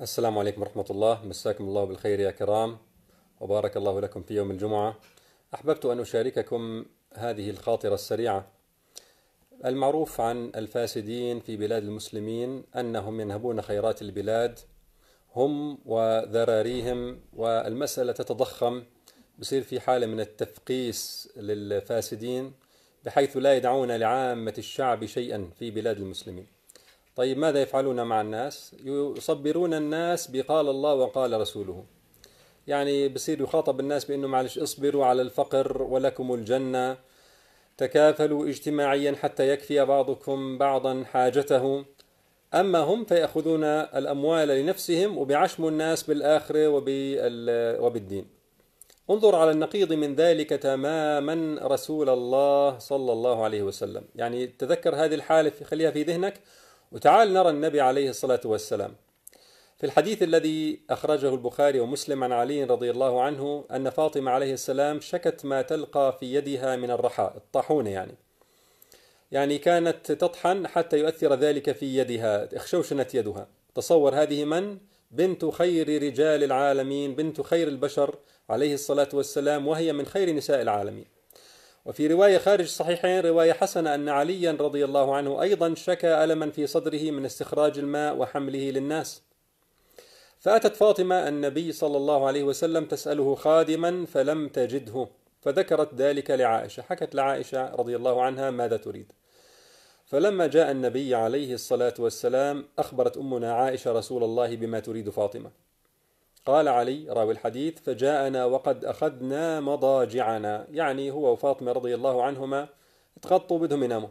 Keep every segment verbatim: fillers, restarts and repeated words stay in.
السلام عليكم ورحمة الله. مساكم الله بالخير يا كرام، وبارك الله لكم في يوم الجمعة. أحببت أن أشارككم هذه الخاطرة السريعة. المعروف عن الفاسدين في بلاد المسلمين أنهم ينهبون خيرات البلاد هم وذراريهم، والمسألة تتضخم، بصير في حالة من التفقيس للفاسدين بحيث لا يدعون لعامة الشعب شيئا في بلاد المسلمين. طيب ماذا يفعلون مع الناس؟ يصبرون الناس بقال الله وقال رسوله. يعني بصير يخاطب الناس بأنه معلش اصبروا على الفقر ولكم الجنة، تكافلوا اجتماعيا حتى يكفي بعضكم بعضا حاجته. أما هم فيأخذون الأموال لنفسهم وبيعشموا الناس بالآخرة وبالدين. انظر على النقيض من ذلك تماما رسول الله صلى الله عليه وسلم. يعني تذكر هذه الحالة، خليها في ذهنك، وتعال نرى النبي عليه الصلاة والسلام في الحديث الذي أخرجه البخاري ومسلم عن علي رضي الله عنه أن فاطمة عليه السلام شكت ما تلقى في يدها من الرحاء، الطاحونة يعني يعني كانت تطحن حتى يؤثر ذلك في يدها، اخشوشنت يدها. تصور هذه من؟ بنت خير رجال العالمين، بنت خير البشر عليه الصلاة والسلام، وهي من خير نساء العالمين. وفي رواية خارج الصحيحين، رواية حسنة، أن عليا رضي الله عنه أيضا شكى ألما في صدره من استخراج الماء وحمله للناس. فأتت فاطمة النبي صلى الله عليه وسلم تسأله خادما فلم تجده، فذكرت ذلك لعائشة، حكت لعائشة رضي الله عنها ماذا تريد. فلما جاء النبي عليه الصلاة والسلام أخبرت أمنا عائشة رسول الله بما تريد فاطمة. قال علي راوي الحديث: فجاءنا وقد أخذنا مضاجعنا، يعني هو وفاطمة رضي الله عنهما تغطوا بدهم يناموا.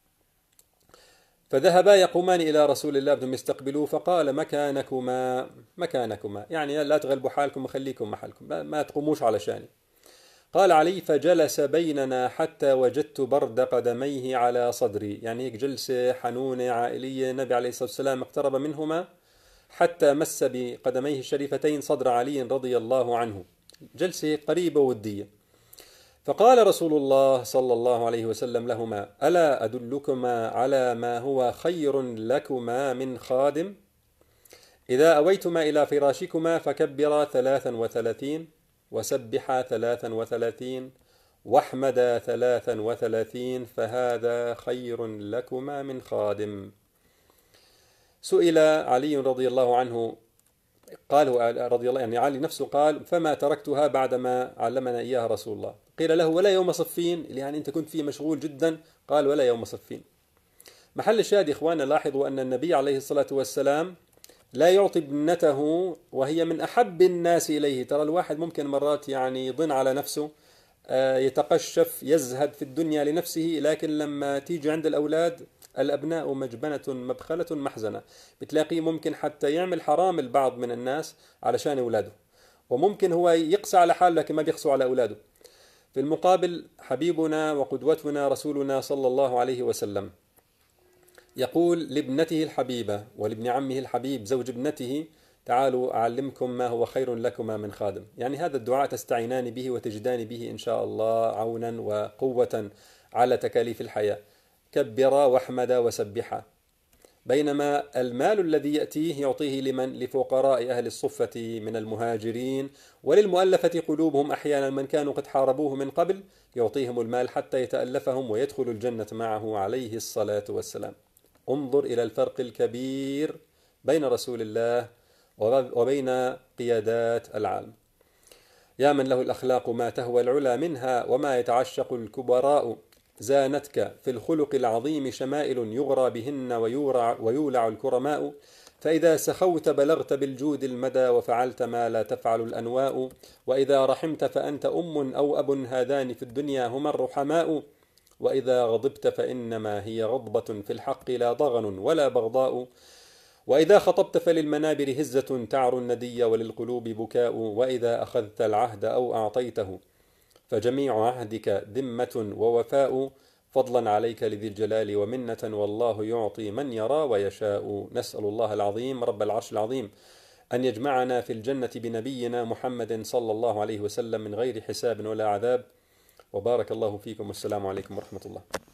فذهبا يقومان إلى رسول الله بدهم يستقبلوه، فقال: مكانكما مكانكما، يعني لا تغلبوا حالكم وخليكم محلكم، ما تقوموش علشاني. قال علي: فجلس بيننا حتى وجدت برد قدميه على صدري، يعني هيك جلسة حنونة عائلية. النبي عليه الصلاة والسلام اقترب منهما حتى مس بقدميه الشريفتين صدر علي رضي الله عنه، جلسة قريبة ودية. فقال رسول الله صلى الله عليه وسلم لهما: ألا أدلكما على ما هو خير لكما من خادم؟ إذا أويتما إلى فراشكما فكبرا ثلاثا وثلاثين، وسبحا ثلاثا وثلاثين، واحمدا ثلاثا وثلاثين، فهذا خير لكما من خادم. سئل علي رضي الله عنه، قال رضي الله يعني علي نفسه قال: فما تركتها بعدما علمنا إياها رسول الله. قيل له: ولا يوم صفين؟ يعني أنت كنت فيه مشغول جدا. قال: ولا يوم صفين. محل الشاهد إخوانا، لاحظوا أن النبي عليه الصلاة والسلام لا يعطي ابنته وهي من أحب الناس إليه. ترى الواحد ممكن مرات يعني يضن على نفسه، يتقشف، يزهد في الدنيا لنفسه، لكن لما تيجي عند الأولاد، الأبناء مجبنة مبخلة محزنة، بتلاقيه ممكن حتى يعمل حرام البعض من الناس علشان أولاده، وممكن هو يقسى على حاله لكن ما بيقسوا على أولاده. في المقابل حبيبنا وقدوتنا رسولنا صلى الله عليه وسلم يقول لابنته الحبيبة ولابن عمه الحبيب زوج ابنته: تعالوا أعلمكم ما هو خير لكما من خادم. يعني هذا الدعاء تستعينان به وتجدان به إن شاء الله عونا وقوة على تكاليف الحياة. كبرا واحمدا وسبحا. بينما المال الذي يأتيه يعطيه لمن؟ لفقراء أهل الصفة من المهاجرين، وللمؤلفة قلوبهم أحيانا من كانوا قد حاربوه من قبل، يعطيهم المال حتى يتألفهم ويدخلوا الجنة معه عليه الصلاة والسلام. انظر إلى الفرق الكبير بين رسول الله وبين قيادات العالم. يا من له الأخلاق ما تهوى العلا منها، وما يتعشق الكبراء. زانتك في الخلق العظيم شمائل، يغرى بهن ويورع ويولع الكرماء. فإذا سخوت بلغت بالجود المدى، وفعلت ما لا تفعل الأنواء. وإذا رحمت فأنت أم أو أب، هذان في الدنيا هما الرحماء. وإذا غضبت فإنما هي غضبة في الحق، لا ضغن ولا بغضاء. وإذا خطبت فللمنابر هزة تعر الندي، وللقلوب بكاء. وإذا أخذت العهد أو أعطيته فجميع عهدك ذمة ووفاء. فضلا عليك لذي الجلال ومنة، والله يعطي من يرى ويشاء. نسأل الله العظيم رب العرش العظيم أن يجمعنا في الجنة بنبينا محمد صلى الله عليه وسلم من غير حساب ولا عذاب. وبارك الله فيكم، والسلام عليكم ورحمة الله.